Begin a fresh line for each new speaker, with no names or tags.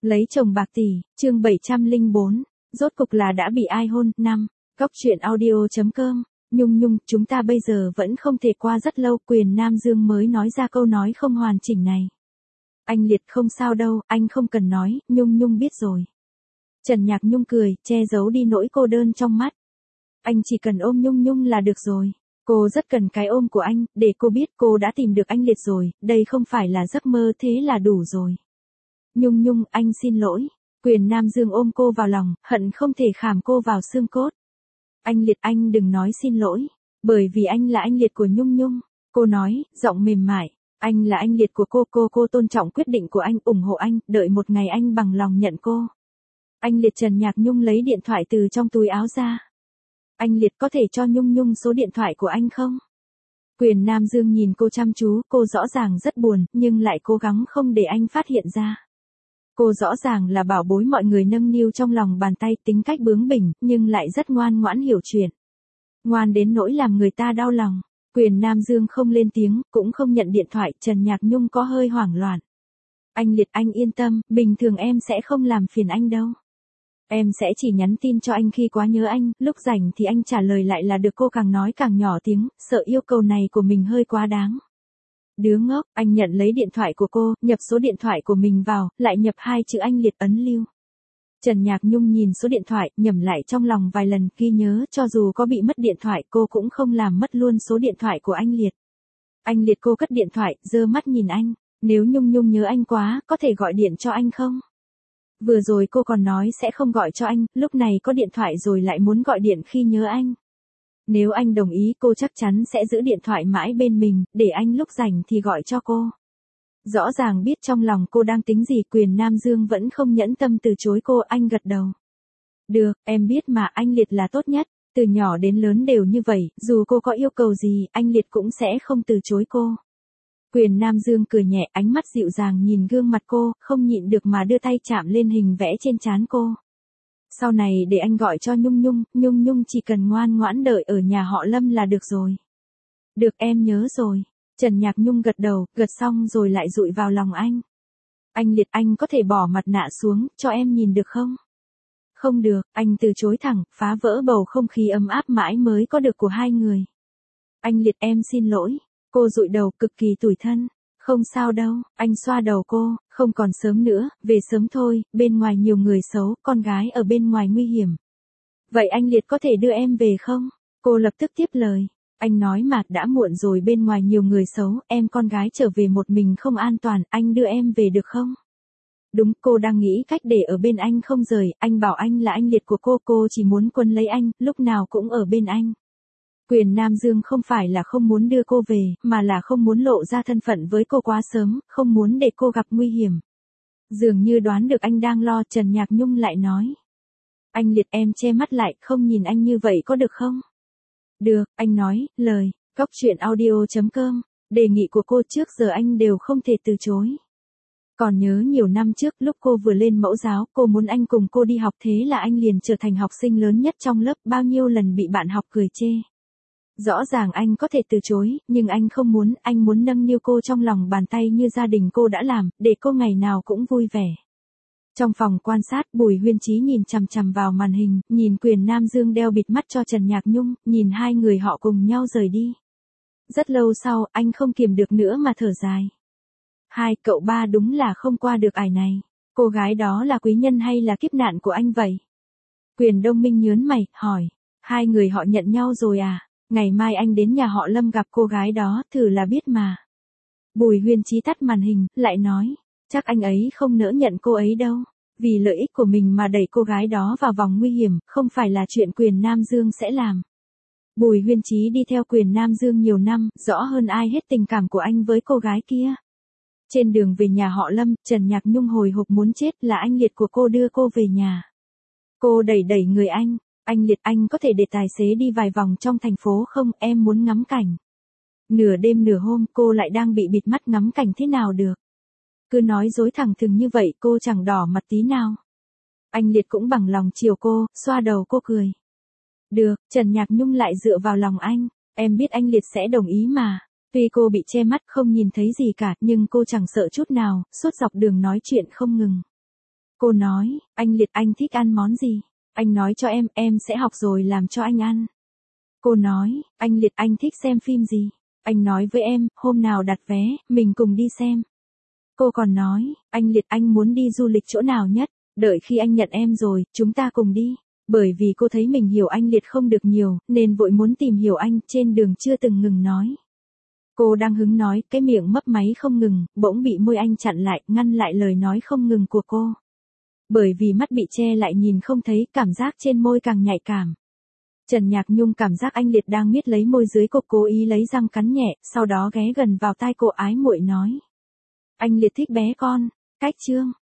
Lấy chồng bạc tỷ, chương 704, rốt cục là đã bị ai hôn, 5. Góc truyện audio.com, Nhung Nhung, chúng ta bây giờ vẫn không thể qua rất lâu, Quyền Nam Dương mới nói ra câu nói không hoàn chỉnh này. Anh Liệt không sao đâu, anh không cần nói, Nhung Nhung biết rồi. Trần Nhạc Nhung cười, che giấu đi nỗi cô đơn trong mắt. Anh chỉ cần ôm Nhung Nhung là được rồi. Cô rất cần cái ôm của anh, để cô biết cô đã tìm được anh Liệt rồi, đây không phải là giấc mơ, thế là đủ rồi. Nhung Nhung, anh xin lỗi. Quyền Nam Dương ôm cô vào lòng, hận không thể khảm cô vào xương cốt. Anh Liệt, anh đừng nói xin lỗi, bởi vì anh là anh Liệt của Nhung Nhung. Cô nói, giọng mềm mại, anh là anh Liệt của cô tôn trọng quyết định của anh, ủng hộ anh, đợi một ngày anh bằng lòng nhận cô. Anh Liệt. Trần Nhạc Nhung lấy điện thoại từ trong túi áo ra. Anh Liệt, có thể cho Nhung Nhung số điện thoại của anh không? Quyền Nam Dương nhìn cô chăm chú, cô rõ ràng rất buồn, nhưng lại cố gắng không để anh phát hiện ra. Cô rõ ràng là bảo bối mọi người nâng niu trong lòng bàn tay, tính cách bướng bỉnh, nhưng lại rất ngoan ngoãn hiểu chuyện. Ngoan đến nỗi làm người ta đau lòng. Quyền Nam Dương không lên tiếng, cũng không nhận điện thoại, Trần Nhạc Nhung có hơi hoảng loạn. Anh Liệt, anh yên tâm, bình thường em sẽ không làm phiền anh đâu. Em sẽ chỉ nhắn tin cho anh khi quá nhớ anh, lúc rảnh thì anh trả lời lại là được. Cô càng nói càng nhỏ tiếng, sợ yêu cầu này của mình hơi quá đáng. Đứa ngốc, anh nhận lấy điện thoại của cô, nhập số điện thoại của mình vào, lại nhập 2 chữ anh Liệt, ấn lưu. Trần Nhạc Nhung nhìn số điện thoại, nhẩm lại trong lòng vài lần, ghi nhớ cho dù có bị mất điện thoại cô cũng không làm mất luôn số điện thoại của anh Liệt. Anh Liệt. Cô cất điện thoại, giơ mắt nhìn anh, nếu Nhung Nhung nhớ anh quá, có thể gọi điện cho anh không? Vừa rồi cô còn nói sẽ không gọi cho anh, lúc này có điện thoại rồi lại muốn gọi điện khi nhớ anh. Nếu anh đồng ý cô chắc chắn sẽ giữ điện thoại mãi bên mình, để anh lúc rảnh thì gọi cho cô. Rõ ràng biết trong lòng cô đang tính gì, Quyền Nam Dương vẫn không nhẫn tâm từ chối cô, anh gật đầu. Được, em biết mà, anh Liệt là tốt nhất, từ nhỏ đến lớn đều như vậy, dù cô có yêu cầu gì, anh Liệt cũng sẽ không từ chối cô. Quyền Nam Dương cười nhẹ, ánh mắt dịu dàng nhìn gương mặt cô, không nhịn được mà đưa tay chạm lên hình vẽ trên trán cô. Sau này để anh gọi cho Nhung Nhung, Nhung Nhung chỉ cần ngoan ngoãn đợi ở nhà họ Lâm là được rồi. Được, em nhớ rồi. Trần Nhạc Nhung gật đầu, gật xong rồi lại dụi vào lòng anh. Anh Liệt, anh có thể bỏ mặt nạ xuống, cho em nhìn được không? Không được, anh từ chối thẳng, phá vỡ bầu không khí ấm áp mãi mới có được của hai người. Anh Liệt, em xin lỗi. Cô dụi đầu, cực kỳ tủi thân. Không sao đâu, anh xoa đầu cô, không còn sớm nữa, về sớm thôi, bên ngoài nhiều người xấu, con gái ở bên ngoài nguy hiểm. Vậy anh Liệt có thể đưa em về không? Cô lập tức tiếp lời. Anh nói mà, đã muộn rồi, bên ngoài nhiều người xấu, em con gái trở về một mình không an toàn, anh đưa em về được không? Đúng, cô đang nghĩ cách để ở bên anh không rời, anh bảo anh là anh Liệt của cô chỉ muốn quấn lấy anh, lúc nào cũng ở bên anh. Quyền Nam Dương không phải là không muốn đưa cô về, mà là không muốn lộ ra thân phận với cô quá sớm, không muốn để cô gặp nguy hiểm. Dường như đoán được anh đang lo, Trần Nhạc Nhung lại nói. Anh Liệt, em che mắt lại, không nhìn anh như vậy có được không? Được, anh nói, lời, góc truyện audio.com, đề nghị của cô trước giờ anh đều không thể từ chối. Còn nhớ nhiều năm trước, lúc cô vừa lên mẫu giáo, cô muốn anh cùng cô đi học, thế là anh liền trở thành học sinh lớn nhất trong lớp, bao nhiêu lần bị bạn học cười chê. Rõ ràng anh có thể từ chối, nhưng anh không muốn, anh muốn nâng niu cô trong lòng bàn tay như gia đình cô đã làm, để cô ngày nào cũng vui vẻ. Trong phòng quan sát, Bùi Huyên Chí nhìn chằm chằm vào màn hình, nhìn Quyền Nam Dương đeo bịt mắt cho Trần Nhạc Nhung, nhìn hai người họ cùng nhau rời đi. Rất lâu sau, anh không kiềm được nữa mà thở dài. Cậu ba đúng là không qua được ải này. Cô gái đó là quý nhân hay là kiếp nạn của anh vậy? Quyền Đông Minh nhớn mày, hỏi. Hai người họ nhận nhau rồi à? Ngày mai anh đến nhà họ Lâm gặp cô gái đó, thử là biết mà. Bùi Huyên Chí tắt màn hình, lại nói. Chắc anh ấy không nỡ nhận cô ấy đâu. Vì lợi ích của mình mà đẩy cô gái đó vào vòng nguy hiểm, không phải là chuyện Quyền Nam Dương sẽ làm. Bùi Huyên Chí đi theo Quyền Nam Dương nhiều năm, rõ hơn ai hết tình cảm của anh với cô gái kia. Trên đường về nhà họ Lâm, Trần Nhạc Nhung hồi hộp muốn chết, là anh Liệt của cô đưa cô về nhà. Cô đẩy người anh. Anh Liệt, anh có thể để tài xế đi vài vòng trong thành phố không, em muốn ngắm cảnh. Nửa đêm nửa hôm cô lại đang bị bịt mắt, ngắm cảnh thế nào được. Cứ nói dối thẳng thừng như vậy, cô chẳng đỏ mặt tí nào. Anh Liệt cũng bằng lòng chiều cô, xoa đầu cô cười. Được, Trần Nhạc Nhung lại dựa vào lòng anh, em biết anh Liệt sẽ đồng ý mà. Tuy cô bị che mắt không nhìn thấy gì cả, nhưng cô chẳng sợ chút nào, suốt dọc đường nói chuyện không ngừng. Cô nói, anh Liệt anh thích ăn món gì? Anh nói cho em sẽ học rồi làm cho anh ăn. Cô nói, anh Liệt anh thích xem phim gì? Anh nói với em, hôm nào đặt vé, mình cùng đi xem. Cô còn nói, anh Liệt anh muốn đi du lịch chỗ nào nhất? Đợi khi anh nhận em rồi, chúng ta cùng đi. Bởi vì cô thấy mình hiểu anh Liệt không được nhiều, nên vội muốn tìm hiểu anh, trên đường chưa từng ngừng nói. Cô đang hứng nói, cái miệng mấp máy không ngừng, bỗng bị môi anh chặn lại, ngăn lại lời nói không ngừng của cô. Bởi vì mắt bị che lại nhìn không thấy, cảm giác trên môi càng nhạy cảm. Trần Nhạc Nhung cảm giác anh Liệt đang miết lấy môi dưới cô, cố ý lấy răng cắn nhẹ, sau đó ghé gần vào tai cô ái muội nói. Anh Liệt thích bé con, cách chương.